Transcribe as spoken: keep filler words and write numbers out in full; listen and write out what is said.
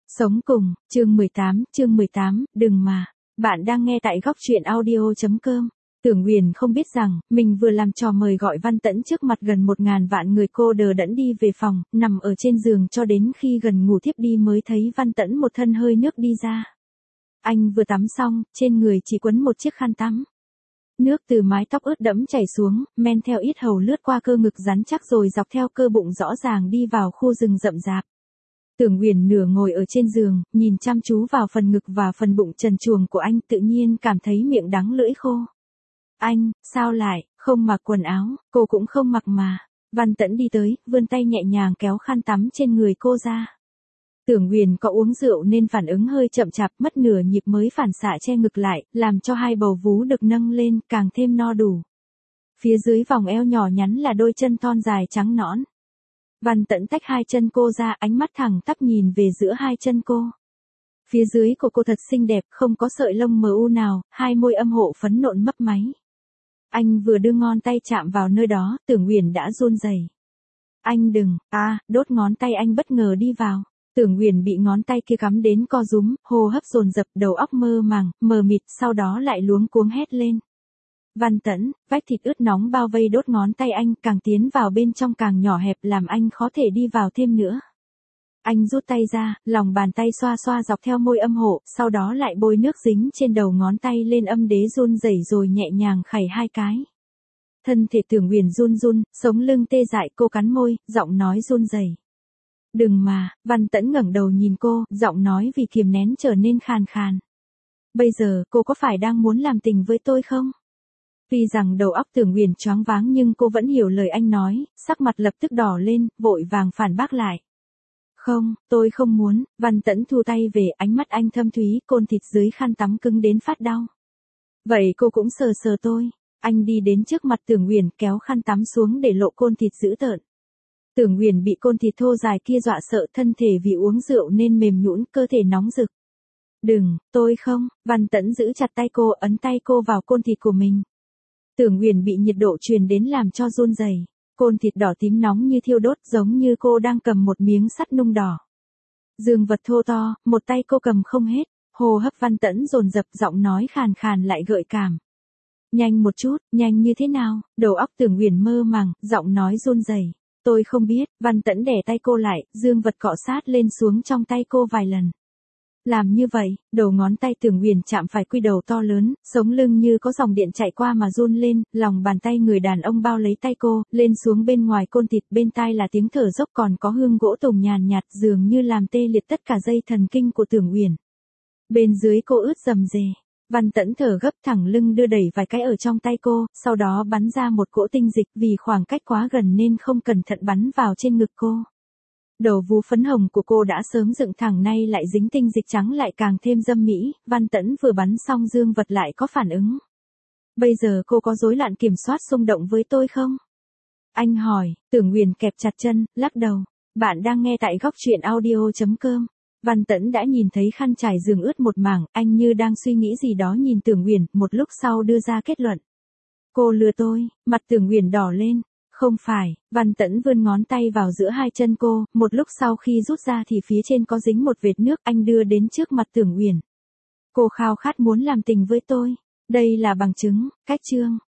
Sống cùng, chương mười tám, chương mười tám, đừng mà. Bạn đang nghe tại góc truyện audio.com. Tưởng Huyền không biết rằng, mình vừa làm trò mời gọi Văn Tẫn trước mặt gần một ngàn vạn người, cô đờ đẫn đi về phòng, nằm ở trên giường cho đến khi gần ngủ thiếp đi mới thấy Văn Tẫn một thân hơi nước đi ra. Anh vừa tắm xong, trên người chỉ quấn một chiếc khăn tắm. Nước từ mái tóc ướt đẫm chảy xuống, men theo yết hầu lướt qua cơ ngực rắn chắc rồi dọc theo cơ bụng rõ ràng đi vào khu rừng rậm rạp. Tưởng Huyền nửa ngồi ở trên giường, nhìn chăm chú vào phần ngực và phần bụng trần truồng của anh, tự nhiên cảm thấy miệng đắng lưỡi khô. Anh, sao lại, không mặc quần áo, cô cũng không mặc mà. Văn Tẫn đi tới, vươn tay nhẹ nhàng kéo khăn tắm trên người cô ra. Tưởng Huyền có uống rượu nên phản ứng hơi chậm chạp, mất nửa nhịp mới phản xạ che ngực lại, làm cho hai bầu vú được nâng lên, càng thêm no đủ. Phía dưới vòng eo nhỏ nhắn là đôi chân thon dài trắng nõn. Văn Tẫn tách hai chân cô ra, ánh mắt thẳng tắp nhìn về giữa hai chân cô. Phía dưới của cô thật xinh đẹp, không có sợi lông mờ u nào, hai môi âm hộ phấn nộn mấp máy. Anh vừa đưa ngón tay chạm vào nơi đó, Tưởng Huyền đã run rẩy. Anh đừng, à, đốt ngón tay anh bất ngờ đi vào. Tưởng Huyền bị ngón tay kia cắm đến co rúm, hô hấp dồn dập, đầu óc mơ màng, mờ mịt, sau đó lại luống cuống hét lên. Văn Tẫn, vách thịt ướt nóng bao vây đốt ngón tay anh, càng tiến vào bên trong càng nhỏ hẹp, làm anh khó thể đi vào thêm nữa. Anh rút tay ra, lòng bàn tay xoa xoa dọc theo môi âm hộ, sau đó lại bôi nước dính trên đầu ngón tay lên âm đế, run rẩy rồi nhẹ nhàng khẩy hai cái. Thân thể Tưởng Huyền run run, sống lưng tê dại, cô cắn môi, giọng nói run rẩy. Đừng mà. Văn Tẫn ngẩng đầu nhìn cô, giọng nói vì kiềm nén trở nên khàn khàn. Bây giờ, cô có phải đang muốn làm tình với tôi không? Tuy rằng đầu óc Tưởng Huyền choáng váng nhưng cô vẫn hiểu lời anh nói, sắc mặt lập tức đỏ lên, vội vàng phản bác lại. Không, tôi không muốn. Văn Tẫn thu tay về, ánh mắt anh thâm thúy, côn thịt dưới khăn tắm cứng đến phát đau. Vậy cô cũng sờ sờ tôi. Anh đi đến trước mặt Tưởng Huyền, kéo khăn tắm xuống để lộ côn thịt dữ tợn. Tưởng Huyền bị côn thịt thô dài kia dọa sợ, thân thể vì uống rượu nên mềm nhũn, cơ thể nóng rực. Đừng, tôi không. Văn Tẫn giữ chặt tay cô, ấn tay cô vào côn thịt của mình. Tưởng Huyền bị nhiệt độ truyền đến làm cho run rẩy. Côn thịt đỏ tím nóng như thiêu đốt, giống như cô đang cầm một miếng sắt nung đỏ. Dương vật thô to, một tay cô cầm không hết, hô hấp Văn Tẫn dồn dập, giọng nói khàn khàn lại gợi cảm. Nhanh một chút, nhanh như thế nào? Đầu óc Tưởng Huyền mơ màng, giọng nói run rẩy. Tôi không biết. Văn Tẫn đè tay cô lại, dương vật cọ sát lên xuống trong tay cô vài lần. Làm như vậy, đầu ngón tay Tưởng Huyền chạm phải quy đầu to lớn, sống lưng như có dòng điện chạy qua mà run lên, lòng bàn tay người đàn ông bao lấy tay cô, lên xuống bên ngoài côn thịt, bên tai là tiếng thở dốc, còn có hương gỗ tùng nhàn nhạt, dường như làm tê liệt tất cả dây thần kinh của Tưởng Huyền. Bên dưới cô ướt rầm rề. Văn Tẫn thở gấp, thẳng lưng đưa đẩy vài cái ở trong tay cô, sau đó bắn ra một cỗ tinh dịch, vì khoảng cách quá gần nên không cẩn thận bắn vào trên ngực cô. Đầu vú phấn hồng của cô đã sớm dựng thẳng, nay lại dính tinh dịch trắng lại càng thêm dâm mỹ. Văn Tẫn vừa bắn xong dương vật lại có phản ứng. Bây giờ cô có rối loạn kiểm soát xung động với tôi không? Anh hỏi. Tưởng Huyền kẹp chặt chân, lắc đầu. Bạn đang nghe tại góc truyện audio.com. Văn Tẫn đã nhìn thấy khăn trải giường ướt một mảng, anh như đang suy nghĩ gì đó nhìn Tưởng Huyền, một lúc sau đưa ra kết luận. Cô lừa tôi. Mặt Tưởng Huyền đỏ lên. Không phải. Văn Tẫn vươn ngón tay vào giữa hai chân cô, một lúc sau khi rút ra thì phía trên có dính một vệt nước, anh đưa đến trước mặt Tưởng Huyền. Cô khao khát muốn làm tình với tôi. Đây là bằng chứng. Cách chương.